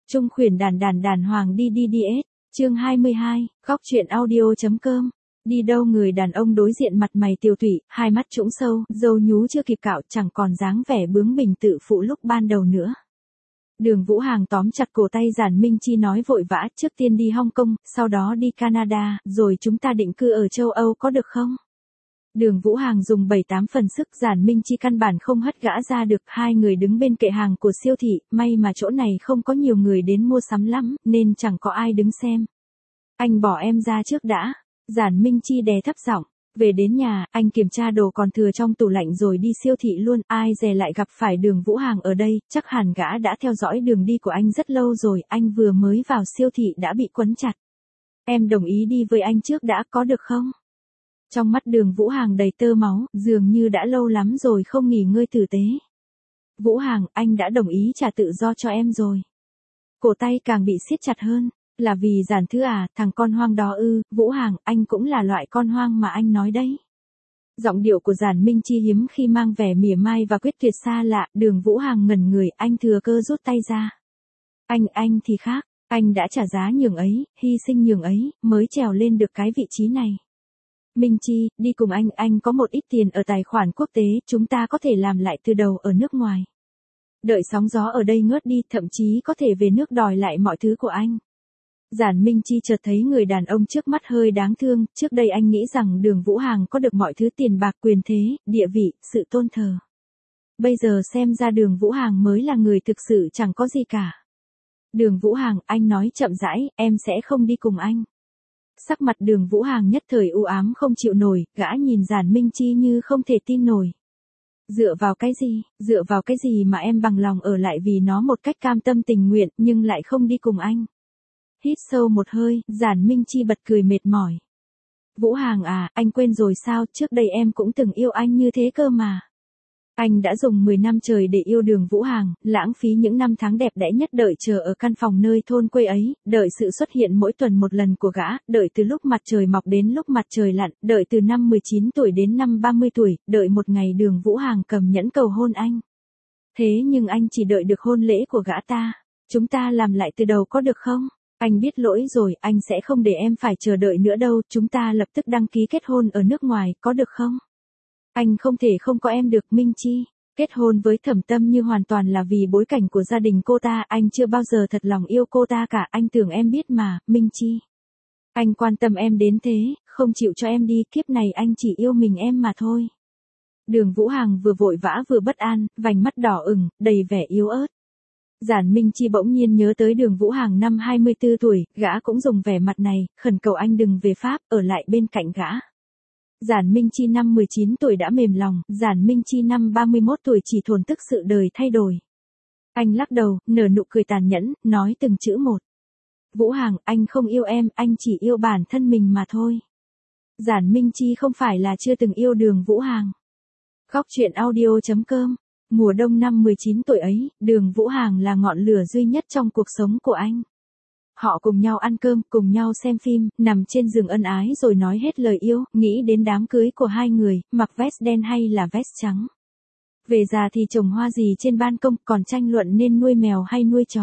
Trung khuyển đàn đàn đàn hoàng đi đi đi ết. Chương 22, góc truyện audio.com. Đi đâu người đàn ông đối diện mặt mày tiều tụy, hai mắt trũng sâu, râu nhú chưa kịp cạo, chẳng còn dáng vẻ bướng bỉnh tự phụ lúc ban đầu nữa. Đường Vũ Hàng tóm chặt cổ tay Giản Minh Chi nói vội vã, trước tiên đi Hong Kong, sau đó đi Canada, rồi chúng ta định cư ở châu Âu có được không? Đường Vũ Hàng dùng 7-8 phần sức, Giản Minh Chi căn bản không hất gã ra được. Hai người đứng bên kệ hàng của siêu thị, may mà chỗ này không có nhiều người đến mua sắm lắm, nên chẳng có ai đứng xem. Anh bỏ em ra trước đã. Giản Minh Chi đè thấp giọng. Về đến nhà, anh kiểm tra đồ còn thừa trong tủ lạnh rồi đi siêu thị luôn. Ai dè lại gặp phải Đường Vũ Hàng ở đây, chắc hẳn gã đã theo dõi đường đi của anh rất lâu rồi. Anh vừa mới vào siêu thị đã bị quấn chặt. Em đồng ý đi với anh trước đã, có được không? Trong mắt Đường Vũ Hàng đầy tơ máu, dường như đã lâu lắm rồi không nghỉ ngơi tử tế. Vũ Hàng, anh đã đồng ý trả tự do cho em rồi. Cổ tay càng bị siết chặt hơn. Là vì Giản Thư à, thằng con hoang đó ư? Vũ Hàng, anh cũng là loại con hoang mà anh nói đấy. Giọng điệu của Giản Minh Chi hiếm khi mang vẻ mỉa mai và quyết tuyệt xa lạ. Đường Vũ Hàng ngẩn người, anh thừa cơ rút tay ra. Anh thì khác, anh đã trả giá nhường ấy, hy sinh nhường ấy, mới trèo lên được cái vị trí này. Minh Chi, đi cùng anh có một ít tiền ở tài khoản quốc tế, chúng ta có thể làm lại từ đầu ở nước ngoài. Đợi sóng gió ở đây ngớt đi, thậm chí có thể về nước đòi lại mọi thứ của anh. Giản Minh Chi chợt thấy người đàn ông trước mắt hơi đáng thương, trước đây anh nghĩ rằng Đường Vũ Hàng có được mọi thứ tiền bạc, quyền thế, địa vị, sự tôn thờ. Bây giờ xem ra Đường Vũ Hàng mới là người thực sự chẳng có gì cả. Đường Vũ Hàng, anh nói chậm rãi, em sẽ không đi cùng anh. Sắc mặt Đường Vũ Hàng nhất thời u ám không chịu nổi, gã nhìn Giản Minh Chi như không thể tin nổi. Dựa vào cái gì mà em bằng lòng ở lại vì nó một cách cam tâm tình nguyện, nhưng lại không đi cùng anh. Hít sâu một hơi, Giản Minh Chi bật cười mệt mỏi. Vũ Hàng à, anh quên rồi sao, trước đây em cũng từng yêu anh như thế cơ mà. Anh đã dùng 10 năm trời để yêu Đường Vũ Hàng, lãng phí những năm tháng đẹp đẽ nhất, đợi chờ ở căn phòng nơi thôn quê ấy, đợi sự xuất hiện mỗi tuần một lần của gã, đợi từ lúc mặt trời mọc đến lúc mặt trời lặn, đợi từ năm 19 tuổi đến năm 30 tuổi, đợi một ngày Đường Vũ Hàng cầm nhẫn cầu hôn anh. Thế nhưng anh chỉ đợi được hôn lễ của gã ta. Chúng ta làm lại từ đầu có được không? Anh biết lỗi rồi, anh sẽ không để em phải chờ đợi nữa đâu, chúng ta lập tức đăng ký kết hôn ở nước ngoài, có được không? Anh không thể không có em được. Minh Chi, kết hôn với Thẩm Tâm Như hoàn toàn là vì bối cảnh của gia đình cô ta, anh chưa bao giờ thật lòng yêu cô ta cả, anh tưởng em biết mà, Minh Chi. Anh quan tâm em đến thế, không chịu cho em đi, kiếp này anh chỉ yêu mình em mà thôi. Đường Vũ Hàng vừa vội vã vừa bất an, vành mắt đỏ ửng, đầy vẻ yếu ớt. Giản Minh Chi bỗng nhiên nhớ tới Đường Vũ Hàng năm 24 tuổi, gã cũng dùng vẻ mặt này, khẩn cầu anh đừng về Pháp, ở lại bên cạnh gã. Giản Minh Chi năm 19 tuổi đã mềm lòng, Giản Minh Chi năm 31 tuổi chỉ thổn thức sự đời thay đổi. Anh lắc đầu, nở nụ cười tàn nhẫn, nói từng chữ một. Vũ Hàng, anh không yêu em, anh chỉ yêu bản thân mình mà thôi. Giản Minh Chi không phải là chưa từng yêu Đường Vũ Hàng. Góc truyện audio.com. Mùa đông năm 19 tuổi ấy, Đường Vũ Hàng là ngọn lửa duy nhất trong cuộc sống của anh. Họ cùng nhau ăn cơm, cùng nhau xem phim, nằm trên giường ân ái rồi nói hết lời yêu, nghĩ đến đám cưới của hai người, mặc vest đen hay là vest trắng. Về già thì trồng hoa gì trên ban công, còn tranh luận nên nuôi mèo hay nuôi chó.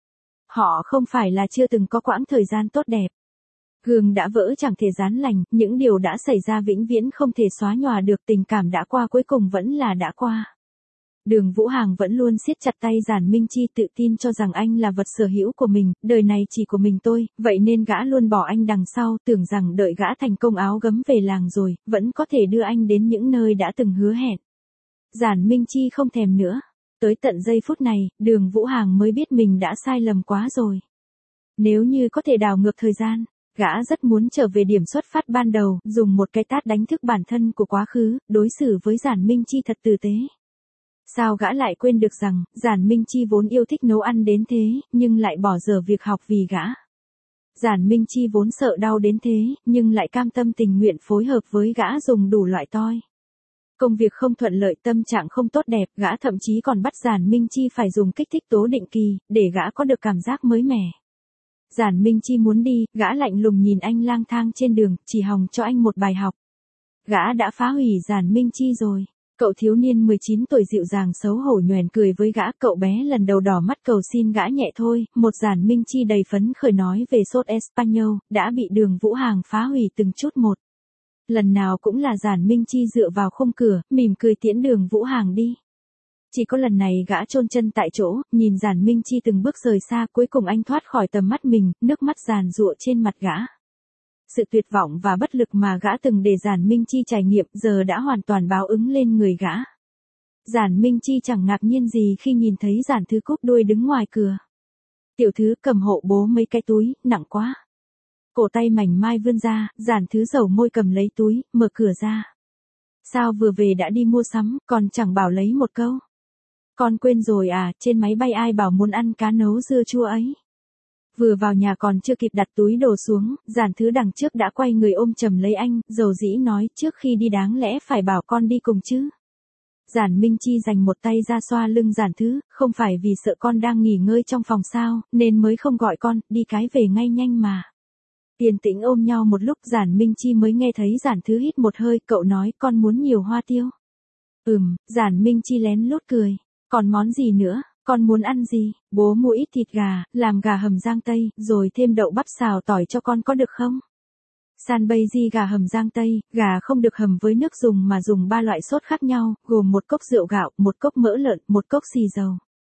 Họ không phải là chưa từng có quãng thời gian tốt đẹp. Gương đã vỡ chẳng thể dán lành, những điều đã xảy ra vĩnh viễn không thể xóa nhòa được, tình cảm đã qua cuối cùng vẫn là đã qua. Đường Vũ Hàng vẫn luôn siết chặt tay Giản Minh Chi, tự tin cho rằng anh là vật sở hữu của mình, đời này chỉ của mình tôi, vậy nên gã luôn bỏ anh đằng sau, tưởng rằng đợi gã thành công áo gấm về làng rồi, vẫn có thể đưa anh đến những nơi đã từng hứa hẹn. Giản Minh Chi không thèm nữa. Tới tận giây phút này, Đường Vũ Hàng mới biết mình đã sai lầm quá rồi. Nếu như có thể đảo ngược thời gian, gã rất muốn trở về điểm xuất phát ban đầu, dùng một cái tát đánh thức bản thân của quá khứ, đối xử với Giản Minh Chi thật tử tế. Sao gã lại quên được rằng, Giản Minh Chi vốn yêu thích nấu ăn đến thế, nhưng lại bỏ dở việc học vì gã. Giản Minh Chi vốn sợ đau đến thế, nhưng lại cam tâm tình nguyện phối hợp với gã dùng đủ loại toi. Công việc không thuận lợi, tâm trạng không tốt đẹp, gã thậm chí còn bắt Giản Minh Chi phải dùng kích thích tố định kỳ, để gã có được cảm giác mới mẻ. Giản Minh Chi muốn đi, gã lạnh lùng nhìn anh lang thang trên đường, chỉ hòng cho anh một bài học. Gã đã phá hủy Giản Minh Chi rồi. Cậu thiếu niên 19 tuổi dịu dàng xấu hổ nhoẻn cười với gã, cậu bé lần đầu đỏ mắt cầu xin gã nhẹ thôi, một Giản Minh Chi đầy phấn khởi nói về sốt Espanol, đã bị Đường Vũ Hàng phá hủy từng chút một. Lần nào cũng là Giản Minh Chi dựa vào khung cửa, mỉm cười tiễn Đường Vũ Hàng đi. Chỉ có lần này gã chôn chân tại chỗ, nhìn Giản Minh Chi từng bước rời xa, cuối cùng anh thoát khỏi tầm mắt mình, nước mắt giàn giụa trên mặt gã. Sự tuyệt vọng và bất lực mà gã từng để Giản Minh Chi trải nghiệm giờ đã hoàn toàn báo ứng lên người gã. Giản Minh Chi chẳng ngạc nhiên gì khi nhìn thấy Giản Thứ cúp đuôi đứng ngoài cửa. Tiểu Thứ cầm hộ bố mấy cái túi, nặng quá. Cổ tay mảnh mai vươn ra, Giản Thứ dầu môi cầm lấy túi, mở cửa ra. Sao vừa về đã đi mua sắm, còn chẳng bảo lấy một câu. Con quên rồi à, trên máy bay ai bảo muốn ăn cá nấu dưa chua ấy. Vừa vào nhà còn chưa kịp đặt túi đồ xuống, Giản Thứ đằng trước đã quay người ôm chầm lấy anh, dầu dĩ nói trước khi đi đáng lẽ phải bảo con đi cùng chứ. Giản Minh Chi dành một tay ra xoa lưng Giản Thứ, không phải vì sợ con đang nghỉ ngơi trong phòng sao, nên mới không gọi con, đi cái về ngay nhanh mà. Yên tĩnh ôm nhau một lúc Giản Minh Chi mới nghe thấy Giản Thứ hít một hơi, cậu nói con muốn nhiều hoa tiêu. Giản Minh Chi lén lút cười, còn món gì nữa? Con muốn ăn gì? Bố mua ít thịt gà, làm gà hầm rang tây, rồi thêm đậu bắp xào tỏi cho con có được không? San bây di gà hầm rang tây, gà không được hầm với nước dùng mà dùng 3 loại sốt khác nhau, gồm 1 cốc rượu gạo, 1 cốc mỡ lợn, 1 cốc xì dầu.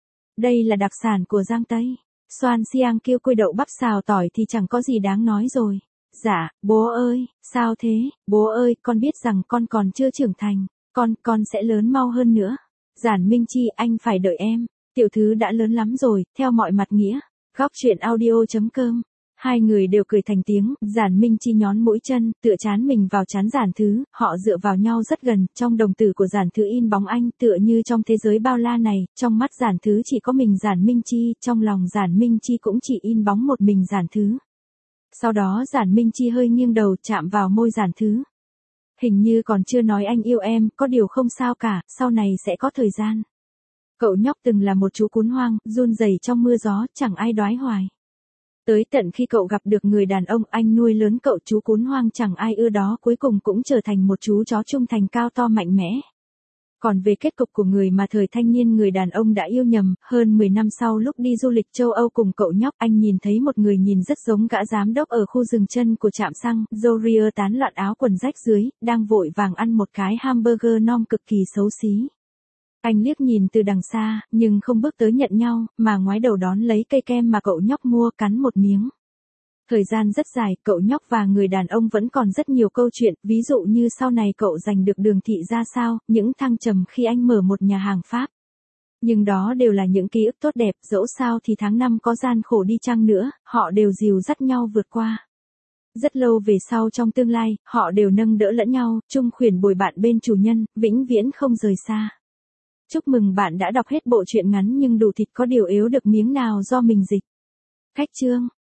Đây là đặc sản của Giang Tây. Xoan xiang kêu côi đậu bắp xào tỏi thì chẳng có gì đáng nói rồi. Dạ, bố ơi, sao thế? Bố ơi, con biết rằng con còn chưa trưởng thành, con sẽ lớn mau hơn nữa. Giản Minh Chi, anh phải đợi em. Tiểu Thứ đã lớn lắm rồi, theo mọi mặt nghĩa. Góc truyện audio.com. Hai người đều cười thành tiếng, Giản Minh Chi nhón mũi chân, tựa chán mình vào chán Giản Thứ, họ dựa vào nhau rất gần, trong đồng tử của Giản Thứ in bóng anh, tựa như trong thế giới bao la này, trong mắt Giản Thứ chỉ có mình Giản Minh Chi, trong lòng Giản Minh Chi cũng chỉ in bóng một mình Giản Thứ. Sau đó Giản Minh Chi hơi nghiêng đầu chạm vào môi Giản Thứ. Hình như còn chưa nói anh yêu em, có điều không sao cả, sau này sẽ có thời gian. Cậu nhóc từng là một chú cún hoang, run rẩy trong mưa gió, chẳng ai đoái hoài. Tới tận khi cậu gặp được người đàn ông anh nuôi lớn cậu, chú cún hoang chẳng ai ưa đó cuối cùng cũng trở thành một chú chó trung thành cao to mạnh mẽ. Còn về kết cục của người mà thời thanh niên người đàn ông đã yêu nhầm, hơn 10 năm sau lúc đi du lịch châu Âu cùng cậu nhóc, anh nhìn thấy một người nhìn rất giống gã giám đốc ở khu rừng chân của trạm xăng, Jorier tán loạn áo quần rách dưới, đang vội vàng ăn một cái hamburger non cực kỳ xấu xí. Anh liếc nhìn từ đằng xa, nhưng không bước tới nhận nhau, mà ngoái đầu đón lấy cây kem mà cậu nhóc mua, cắn một miếng. Thời gian rất dài, cậu nhóc và người đàn ông vẫn còn rất nhiều câu chuyện, ví dụ như sau này cậu giành được Đường Thị ra sao, những thăng trầm khi anh mở một nhà hàng Pháp. Nhưng đó đều là những ký ức tốt đẹp, dẫu sao thì tháng năm có gian khổ đi chăng nữa, họ đều dìu dắt nhau vượt qua. Rất lâu về sau trong tương lai, họ đều nâng đỡ lẫn nhau, chung khuyển bồi bạn bên chủ nhân, vĩnh viễn không rời xa. Chúc mừng bạn đã đọc hết bộ truyện ngắn nhưng đủ thịt có điều yếu được miếng nào do mình dịch. Khách chương